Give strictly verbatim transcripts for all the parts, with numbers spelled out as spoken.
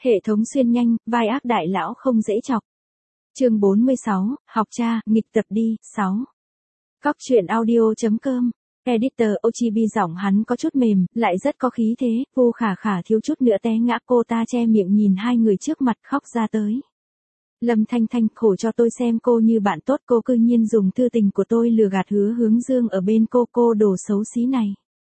Hệ thống xuyên nhanh, vai ác đại lão không dễ chọc. Chương bốn mươi sáu, học cha, nghịch tập đi, sáu. Cóc truyện audio.com. Editor Ochibi giọng hắn có chút mềm, lại rất có khí thế, Vu Khả Khả thiếu chút nữa té ngã, cô ta che miệng nhìn hai người trước mặt khóc ra tới. Lâm Thanh Thanh, khổ cho tôi xem cô như bạn tốt, cô cư nhiên dùng thư tình của tôi lừa gạt Hứa Hướng Dương ở bên cô, cô đồ xấu xí này.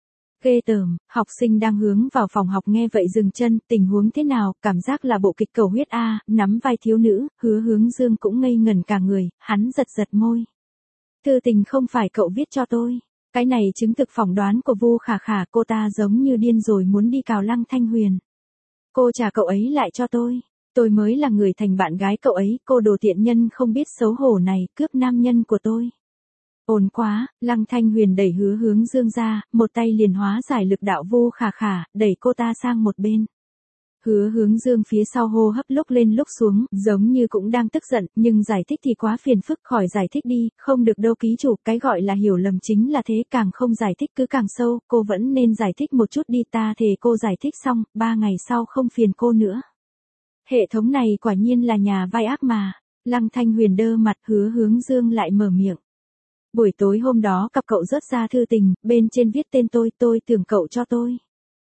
Ghê tởm. Học sinh đang hướng vào phòng học nghe vậy dừng chân, tình huống thế nào, cảm giác là bộ kịch cầu huyết a, nắm vai thiếu nữ, Hứa Hướng Dương cũng ngây ngẩn cả người, hắn giật giật môi. Thư tình không phải cậu viết cho tôi. Cái này chứng thực phỏng đoán của Vu Khả Khả, cô ta giống như điên rồi muốn đi cào Lăng Thanh Huyền. Cô trả cậu ấy lại cho tôi. Tôi mới là người thành bạn gái cậu ấy, cô đồ tiện nhân không biết xấu hổ này, cướp nam nhân của tôi. Ổn quá. Lăng Thanh Huyền đẩy Hứa Hướng Dương ra, một tay liền hóa giải lực đạo Vu Khả Khả, đẩy cô ta sang một bên. Hứa Hướng Dương phía sau hô hấp lúc lên lúc xuống, giống như cũng đang tức giận, nhưng giải thích thì quá phiền phức, khỏi giải thích đi, không được đâu ký chủ, cái gọi là hiểu lầm chính là thế, càng không giải thích cứ càng sâu, cô vẫn nên giải thích một chút đi, ta thề cô giải thích xong, ba ngày sau không phiền cô nữa. Hệ thống này quả nhiên là nhà vai ác mà. Lăng Thanh Huyền đơ mặt, Hứa Hướng Dương lại mở miệng. Buổi tối hôm đó cặp cậu rớt ra thư tình, bên trên viết tên tôi, tôi tưởng cậu cho tôi.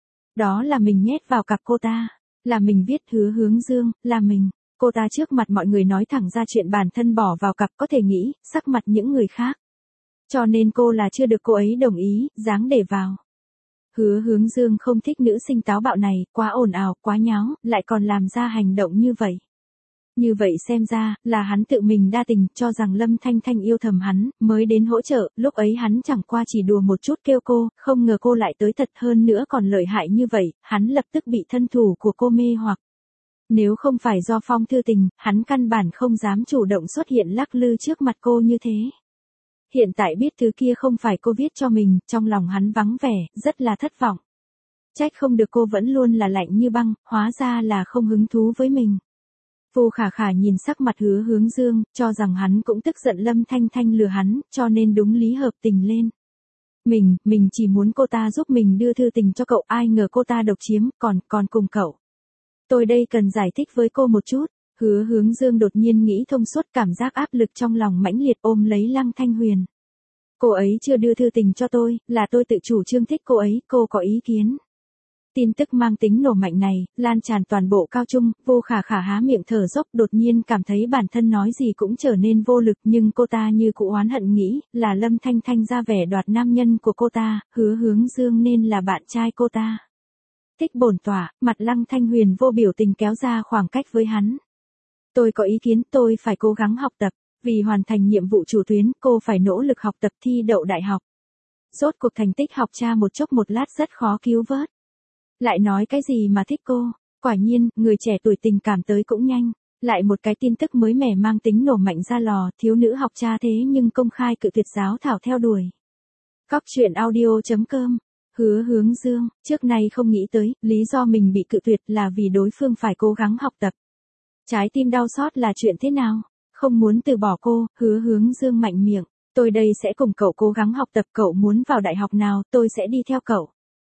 Đó là mình nhét vào cặp cô ta. Là mình viết, Hứa Hướng Dương, là mình. Cô ta trước mặt mọi người nói thẳng ra chuyện bản thân bỏ vào cặp, có thể nghĩ, sắc mặt những người khác. Cho nên cô là chưa được cô ấy đồng ý, dáng để vào. Hứa Hướng Dương không thích nữ sinh táo bạo này, quá ồn ào, quá nháo, lại còn làm ra hành động như vậy. Như vậy xem ra, là hắn tự mình đa tình, cho rằng Lâm Thanh Thanh yêu thầm hắn, mới đến hỗ trợ, lúc ấy hắn chẳng qua chỉ đùa một chút kêu cô, không ngờ cô lại tới thật hơn nữa còn lợi hại như vậy, hắn lập tức bị thân thủ của cô mê hoặc. Nếu không phải do phong thư tình, hắn căn bản không dám chủ động xuất hiện lắc lư trước mặt cô như thế. Hiện tại biết thứ kia không phải cô viết cho mình, trong lòng hắn vắng vẻ, rất là thất vọng. Trách không được cô vẫn luôn là lạnh như băng, hóa ra là không hứng thú với mình. Vu Khả Khả nhìn sắc mặt Hứa Hướng Dương, cho rằng hắn cũng tức giận Lâm Thanh Thanh lừa hắn, cho nên đúng lý hợp tình lên. Mình, mình chỉ muốn cô ta giúp mình đưa thư tình cho cậu, ai ngờ cô ta độc chiếm, còn, còn cùng cậu. Tôi đây cần giải thích với cô một chút. Hứa Hướng Dương đột nhiên nghĩ thông suốt, cảm giác áp lực trong lòng mãnh liệt ôm lấy Lăng Thanh Huyền. Cô ấy chưa đưa thư tình cho tôi, là tôi tự chủ trương thích cô ấy, cô có ý kiến. Tin tức mang tính nổ mạnh này, lan tràn toàn bộ cao trung, Vu Khả Khả há miệng thở dốc, đột nhiên cảm thấy bản thân nói gì cũng trở nên vô lực, nhưng cô ta như cụ oán hận nghĩ, là Lâm Thanh Thanh ra vẻ đoạt nam nhân của cô ta, Hứa Hướng Dương nên là bạn trai cô ta. Thích bổn tỏa, mặt Lăng Thanh Huyền vô biểu tình kéo ra khoảng cách với hắn. Tôi có ý kiến, tôi phải cố gắng học tập, vì hoàn thành nhiệm vụ chủ tuyến, cô phải nỗ lực học tập thi đậu đại học. Rốt cuộc thành tích học cha một chốc một lát rất khó cứu vớt. Lại nói cái gì mà thích cô, quả nhiên, người trẻ tuổi tình cảm tới cũng nhanh. Lại một cái tin tức mới mẻ mang tính nổ mạnh ra lò, thiếu nữ học cha thế nhưng công khai cự tuyệt giáo thảo theo đuổi. Cóc truyện audio.com. Hứa Hướng Dương, trước nay không nghĩ tới, lý do mình bị cự tuyệt là vì đối phương phải cố gắng học tập. Trái tim đau xót là chuyện thế nào? Không muốn từ bỏ cô, Hứa Hướng Dương mạnh miệng. Tôi đây sẽ cùng cậu cố gắng học tập, cậu muốn vào đại học nào, tôi sẽ đi theo cậu.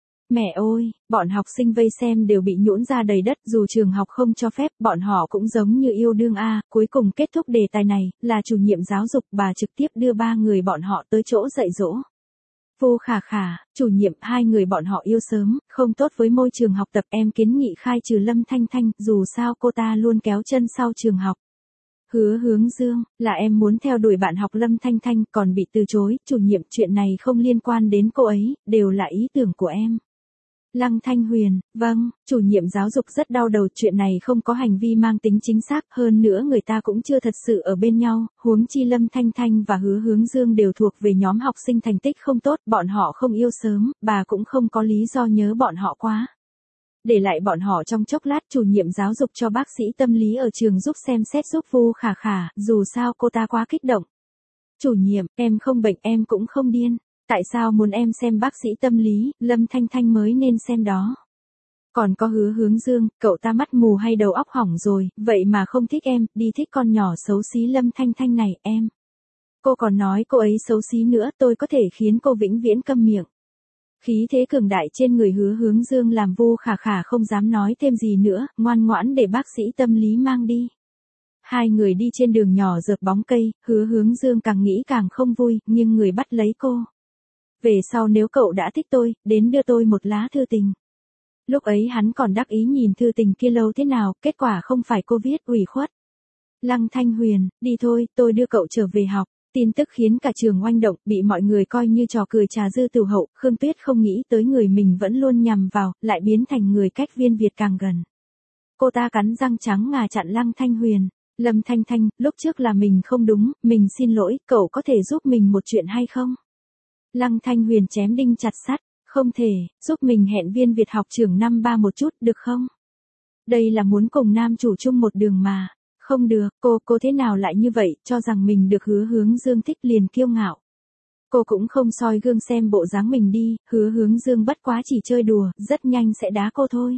Mẹ ơi, bọn học sinh vây xem đều bị nhũn ra đầy đất, dù trường học không cho phép, bọn họ cũng giống như yêu đương a. Cuối cùng kết thúc đề tài này, là chủ nhiệm giáo dục, bà trực tiếp đưa ba người bọn họ tới chỗ dạy dỗ. Vu Khả Khả, chủ nhiệm, hai người bọn họ yêu sớm, không tốt với môi trường học tập, em kiến nghị khai trừ Lâm Thanh Thanh, dù sao cô ta luôn kéo chân sau trường học. Hứa Hướng Dương, là em muốn theo đuổi bạn học Lâm Thanh Thanh, còn bị từ chối, chủ nhiệm, chuyện này không liên quan đến cô ấy, đều là ý tưởng của em. Lăng Thanh Huyền, vâng, chủ nhiệm giáo dục rất đau đầu, chuyện này không có hành vi mang tính chính xác, hơn nữa người ta cũng chưa thật sự ở bên nhau, huống chi Lâm Thanh Thanh và Hứa Hướng Dương đều thuộc về nhóm học sinh thành tích không tốt, bọn họ không yêu sớm, bà cũng không có lý do nhớ bọn họ quá. Để lại bọn họ trong chốc lát, chủ nhiệm giáo dục cho bác sĩ tâm lý ở trường giúp xem xét giúp Vu Khả Khả, dù sao cô ta quá kích động. Chủ nhiệm, em không bệnh, em cũng không điên. Tại sao muốn em xem bác sĩ tâm lý, Lâm Thanh Thanh mới nên xem đó. Còn có Hứa Hướng Dương, cậu ta mắt mù hay đầu óc hỏng rồi, vậy mà không thích em, đi thích con nhỏ xấu xí Lâm Thanh Thanh này, em. Cô còn nói cô ấy xấu xí nữa, tôi có thể khiến cô vĩnh viễn câm miệng. Khí thế cường đại trên người Hứa Hướng Dương làm Vu Khả Khả không dám nói thêm gì nữa, ngoan ngoãn để bác sĩ tâm lý mang đi. Hai người đi trên đường nhỏ dợp bóng cây, Hứa Hướng Dương càng nghĩ càng không vui, nhưng người bắt lấy cô. Về sau nếu cậu đã thích tôi, đến đưa tôi một lá thư tình. Lúc ấy hắn còn đắc ý nhìn thư tình kia lâu thế nào, kết quả không phải cô viết, ủy khuất. Lăng Thanh Huyền, đi thôi, tôi đưa cậu trở về học. Tin tức khiến cả trường oanh động, bị mọi người coi như trò cười trà dư tử hậu, Khương Tuyết không nghĩ tới người mình vẫn luôn nhằm vào, lại biến thành người cách Viên Việt càng gần. Cô ta cắn răng trắng ngà chặn Lăng Thanh Huyền. Lâm Thanh Thanh, lúc trước là mình không đúng, mình xin lỗi, cậu có thể giúp mình một chuyện hay không? Lăng Thanh Huyền chém đinh chặt sắt, không thể, giúp mình hẹn Viên Việt học trường năm ba một chút, được không? Đây là muốn cùng nam chủ chung một đường mà. Không được, cô, cô thế nào lại như vậy, cho rằng mình được Hứa Hướng Dương thích liền kiêu ngạo. Cô cũng không soi gương xem bộ dáng mình đi, Hứa Hướng Dương bất quá chỉ chơi đùa, rất nhanh sẽ đá cô thôi.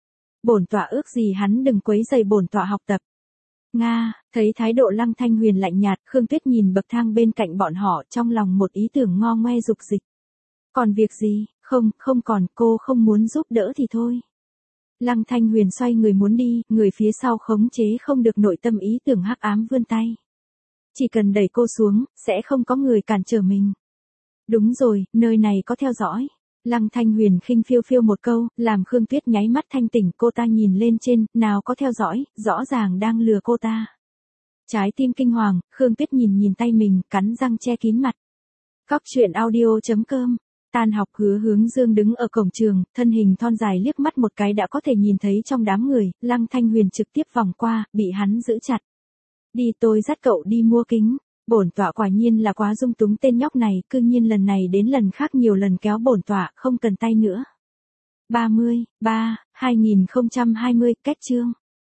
Bổn tọa ước gì hắn đừng quấy rầy bổn tọa học tập. Nga, thấy thái độ Lăng Thanh Huyền lạnh nhạt, Khương Tuyết nhìn bậc thang bên cạnh bọn họ, trong lòng một ý tưởng ngo ngoe dục dịch. Còn việc gì, không, không còn, cô không muốn giúp đỡ thì thôi. Lăng Thanh Huyền xoay người muốn đi, người phía sau khống chế không được nội tâm ý tưởng hắc ám vươn tay. Chỉ cần đẩy cô xuống, sẽ không có người cản trở mình. Đúng rồi, nơi này có theo dõi. Lăng Thanh Huyền khinh phiêu phiêu một câu, làm Khương Tuyết nháy mắt thanh tỉnh, cô ta nhìn lên trên, nào có theo dõi, rõ ràng đang lừa cô ta. Trái tim kinh hoàng, Khương Tuyết nhìn nhìn tay mình, cắn răng che kín mặt. Cóc truyện audio chấm com. Tan học Hứa Hướng Dương đứng ở cổng trường, thân hình thon dài liếc mắt một cái đã có thể nhìn thấy trong đám người, Lăng Thanh Huyền trực tiếp vòng qua, bị hắn giữ chặt. Đi tôi dắt cậu đi mua kính. Bổn tọa quả nhiên là quá dung túng tên nhóc này, cư nhiên lần này đến lần khác nhiều lần kéo bổn tọa, không cần tay nữa. ba mươi, ba, hai nghìn không trăm hai mươi, kết chương.